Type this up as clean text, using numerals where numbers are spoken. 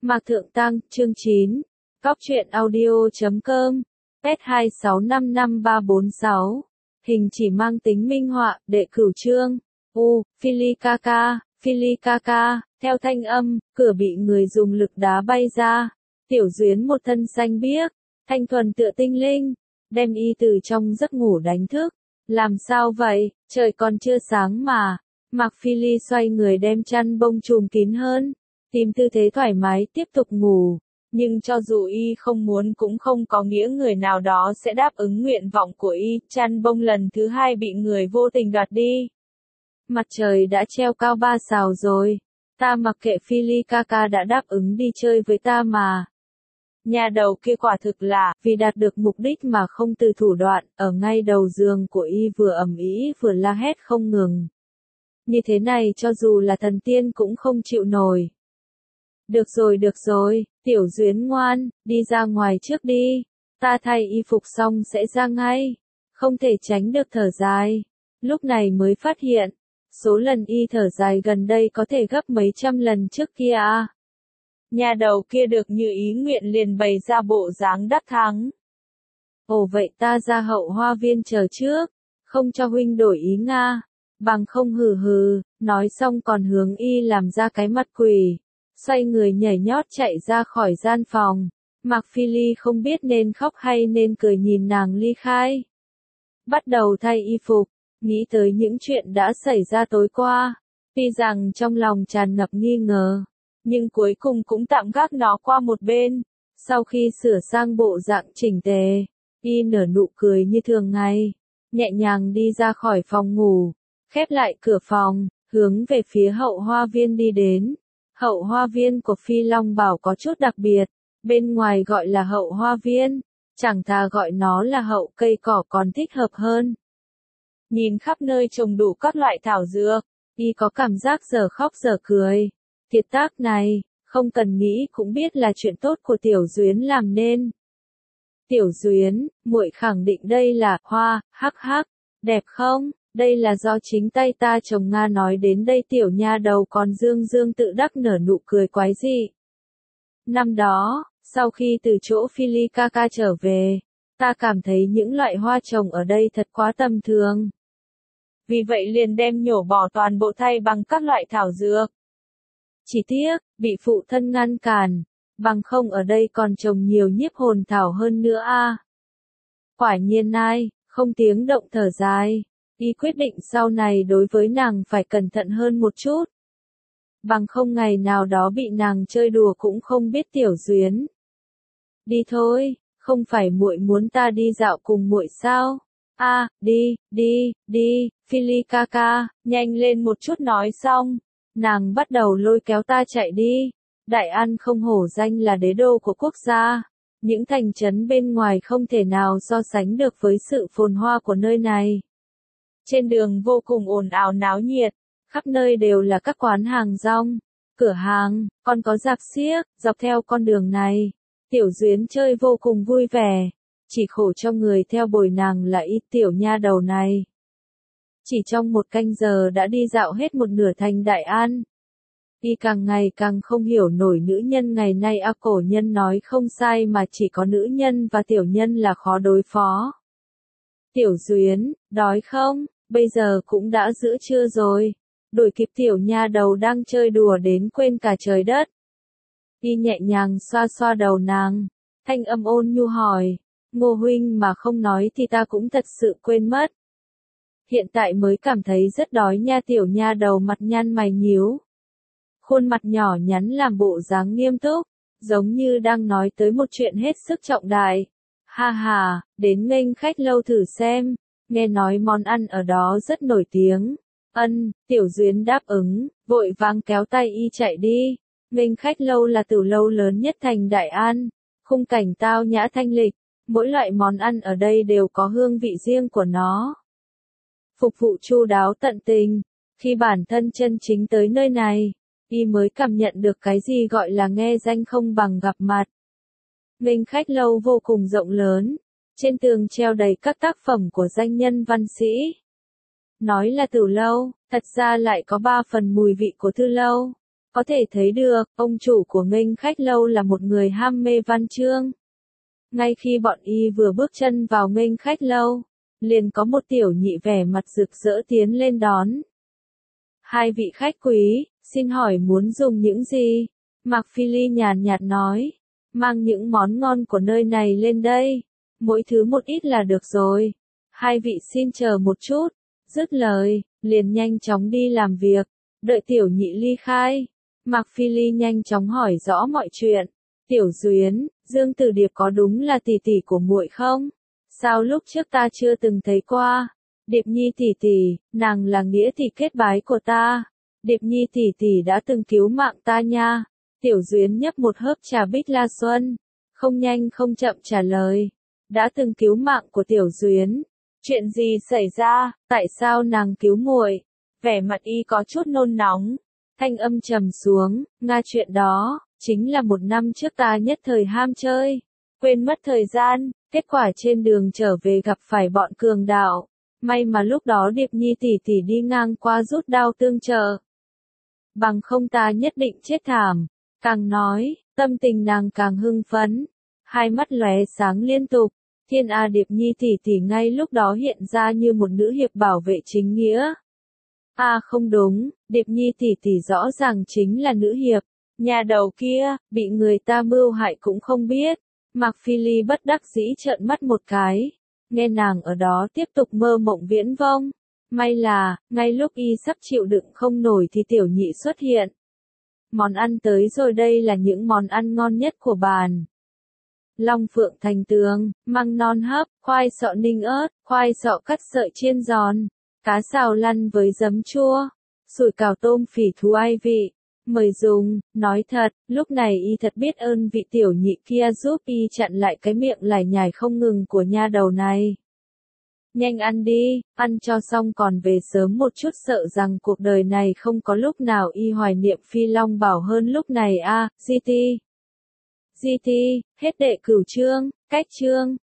Mạc Thượng Tăng, chương 9. Góc truyện audio.com. Pet 26555346. Hình chỉ mang tính minh họa, đệ cửu chương. Phili ca, theo thanh âm, cửa bị người dùng lực đá bay ra. Tiểu Duyến một thân xanh biếc, thanh thuần tựa tinh linh, đem y từ trong giấc ngủ đánh thức. Làm sao vậy, trời còn chưa sáng mà. Mạc Phili xoay người đem chăn bông trùm kín hơn, tìm tư thế thoải mái tiếp tục ngủ. Nhưng cho dù y không muốn cũng không có nghĩa người nào đó sẽ đáp ứng nguyện vọng của y. Chăn bông lần thứ hai bị người vô tình đoạt đi. Mặt trời đã treo cao 3 sào rồi. Ta mặc kệ Phili ca đã đáp ứng đi chơi với ta mà. Nhà đầu kia quả thực là, vì đạt được mục đích mà không từ thủ đoạn, ở ngay đầu giường của y vừa ầm ĩ vừa la hét không ngừng. Như thế này cho dù là thần tiên cũng không chịu nổi. Được rồi, Tiểu Duyến ngoan, đi ra ngoài trước đi. Ta thay y phục xong sẽ ra ngay. Không thể tránh được thở dài. Lúc này mới phát hiện, số lần y thở dài gần đây có thể gấp mấy trăm lần trước kia à. Nhà đầu kia được như ý nguyện liền bày ra bộ dáng đắc thắng. Ồ vậy ta ra hậu hoa viên chờ trước, không cho huynh đổi ý nga. Bằng không hừ, nói xong còn hướng y làm ra cái mặt quỷ. Xoay người nhảy nhót chạy ra khỏi gian phòng. Mạc Phili không biết nên khóc hay nên cười nhìn nàng ly khai. Bắt đầu thay y phục, nghĩ tới những chuyện đã xảy ra tối qua. Tuy rằng trong lòng tràn ngập nghi ngờ, nhưng cuối cùng cũng tạm gác nó qua một bên. Sau khi sửa sang bộ dạng chỉnh tề, y nở nụ cười như thường ngày, nhẹ nhàng đi ra khỏi phòng ngủ, khép lại cửa phòng, hướng về phía hậu hoa viên đi đến. Hậu hoa viên của Phi Long Bảo có chút đặc biệt, bên ngoài gọi là hậu hoa viên, chẳng thà gọi nó là hậu cây cỏ còn thích hợp hơn. Nhìn khắp nơi trồng đủ các loại thảo dược, y có cảm giác giờ khóc giờ cười. Kiệt tác này, không cần nghĩ cũng biết là chuyện tốt của Tiểu Duyến làm nên. Tiểu Duyến, muội khẳng định đây là hoa, hắc, đẹp không? Đây là do chính tay ta trồng Nga nói đến đây tiểu nha đầu còn dương tự đắc nở nụ cười quái dị. Năm đó, sau khi từ chỗ Phili ca trở về, ta cảm thấy những loại hoa trồng ở đây thật quá tầm thường. Vì vậy liền đem nhổ bỏ toàn bộ thay bằng các loại thảo dược. Chỉ tiếc, bị phụ thân ngăn cản, bằng không ở đây còn trồng nhiều nhiếp hồn thảo hơn nữa a. Quả nhiên ai, không tiếng động thở dài. Y quyết định sau này đối với nàng phải cẩn thận hơn một chút. Bằng không ngày nào đó bị nàng chơi đùa cũng không biết. Tiểu Duyến. Đi thôi, không phải muội muốn ta đi dạo cùng muội sao? À, đi, Phili ca, nhanh lên một chút nói xong. Nàng bắt đầu lôi kéo ta chạy đi. Đại An không hổ danh là đế đô của quốc gia. Những thành trấn bên ngoài không thể nào so sánh được với sự phồn hoa của nơi này. Trên đường vô cùng ồn ào náo nhiệt, khắp nơi đều là các quán hàng rong, cửa hàng, còn có rạp xiếc. Dọc theo con đường này, Tiểu Duyến chơi vô cùng vui vẻ, chỉ khổ cho người theo bồi nàng là ít tiểu nha đầu này. Chỉ trong một canh giờ đã đi dạo hết một nửa thành Đại An. Y càng ngày càng không hiểu nổi nữ nhân ngày nay cổ nhân nói không sai mà chỉ có nữ nhân và tiểu nhân là khó đối phó. Tiểu Duyến, đói không? Bây giờ cũng đã giữa trưa rồi. Đuổi kịp tiểu nha đầu đang chơi đùa đến quên cả trời đất. Y nhẹ nhàng xoa đầu nàng, thanh âm ôn nhu hỏi, Ngô huynh mà không nói thì ta cũng thật sự quên mất. Hiện tại mới cảm thấy rất đói nha. Tiểu nha đầu mặt nhăn mày nhíu. Khuôn mặt nhỏ nhắn làm bộ dáng nghiêm túc, giống như đang nói tới một chuyện hết sức trọng đại. Ha, đến nghênh khách lâu thử xem, nghe nói món ăn ở đó rất nổi tiếng. Tiểu Duyến đáp ứng, vội vàng kéo tay y chạy đi. Nghênh khách lâu là tử lâu lớn nhất thành Đại An, khung cảnh tao nhã thanh lịch, mỗi loại món ăn ở đây đều có hương vị riêng của nó. Phục vụ chu đáo tận tình, khi bản thân chân chính tới nơi này, y mới cảm nhận được cái gì gọi là nghe danh không bằng gặp mặt. Nghênh khách lâu vô cùng rộng lớn, trên tường treo đầy các tác phẩm của danh nhân văn sĩ. Nói là tử lâu, thật ra lại có 3 phần mùi vị của thư lâu. Có thể thấy được, ông chủ của Nghênh Khách Lâu là một người ham mê văn chương. Ngay khi bọn y vừa bước chân vào Nghênh Khách Lâu, liền có một tiểu nhị vẻ mặt rực rỡ tiến lên đón. Hai vị khách quý, xin hỏi muốn dùng những gì? Mạc Phi Ly nhàn nhạt nói, mang những món ngon của nơi này lên đây, mỗi thứ một ít là được rồi. Hai vị xin chờ một chút. Dứt lời, liền nhanh chóng đi làm việc, đợi tiểu nhị ly khai. Mạc Phi Ly nhanh chóng hỏi rõ mọi chuyện. Tiểu Duyến, Dương Tử Điệp có đúng là tỷ tỷ của muội không? Sao lúc trước ta chưa từng thấy qua? Điệp Nhi tỷ tỷ, nàng là nghĩa tỷ kết bái của ta. Điệp Nhi tỷ tỷ đã từng cứu mạng ta nha. Tiểu Duyến nhấp một hớp trà Bích La Xuân, không nhanh không chậm trả lời. Đã từng cứu mạng của Tiểu Duyến. Chuyện gì xảy ra, tại sao nàng cứu muội? Vẻ mặt y có chút nôn nóng, thanh âm trầm xuống, nga chuyện đó, chính là một năm trước ta nhất thời ham chơi, quên mất thời gian, kết quả trên đường trở về gặp phải bọn cường đạo. May mà lúc đó Điệp Nhi tỷ tỷ đi ngang qua rút đao tương trợ. Bằng không ta nhất định chết thảm. Càng nói, tâm tình nàng càng hưng phấn, hai mắt lóe sáng liên tục. Thiên A Điệp Nhi tỷ tỷ ngay lúc đó hiện ra như một nữ hiệp bảo vệ chính nghĩa. Không đúng, Điệp Nhi tỷ tỷ rõ ràng chính là nữ hiệp. Nhà đầu kia, bị người ta mưu hại cũng không biết. Mạc Phi Ly bất đắc dĩ trợn mắt một cái. Nghe nàng ở đó tiếp tục mơ mộng viễn vông. May là, ngay lúc y sắp chịu đựng không nổi thì tiểu nhị xuất hiện. Món ăn tới rồi, đây là những món ăn ngon nhất của bàn. Long phượng thành tường, măng non hấp, khoai sọ ninh ớt, khoai sọ cắt sợi chiên giòn, cá xào lăn với giấm chua, sủi cảo tôm phỉ thú ai vị. Mời dùng, nói thật, lúc này y thật biết ơn vị tiểu nhị kia giúp y chặn lại cái miệng lải nhải không ngừng của nha đầu này. Nhanh ăn đi, ăn cho xong còn về sớm một chút, sợ rằng cuộc đời này không có lúc nào y hoài niệm Phi Long Bảo hơn lúc này. GT, hết đệ cửu chương, cách chương.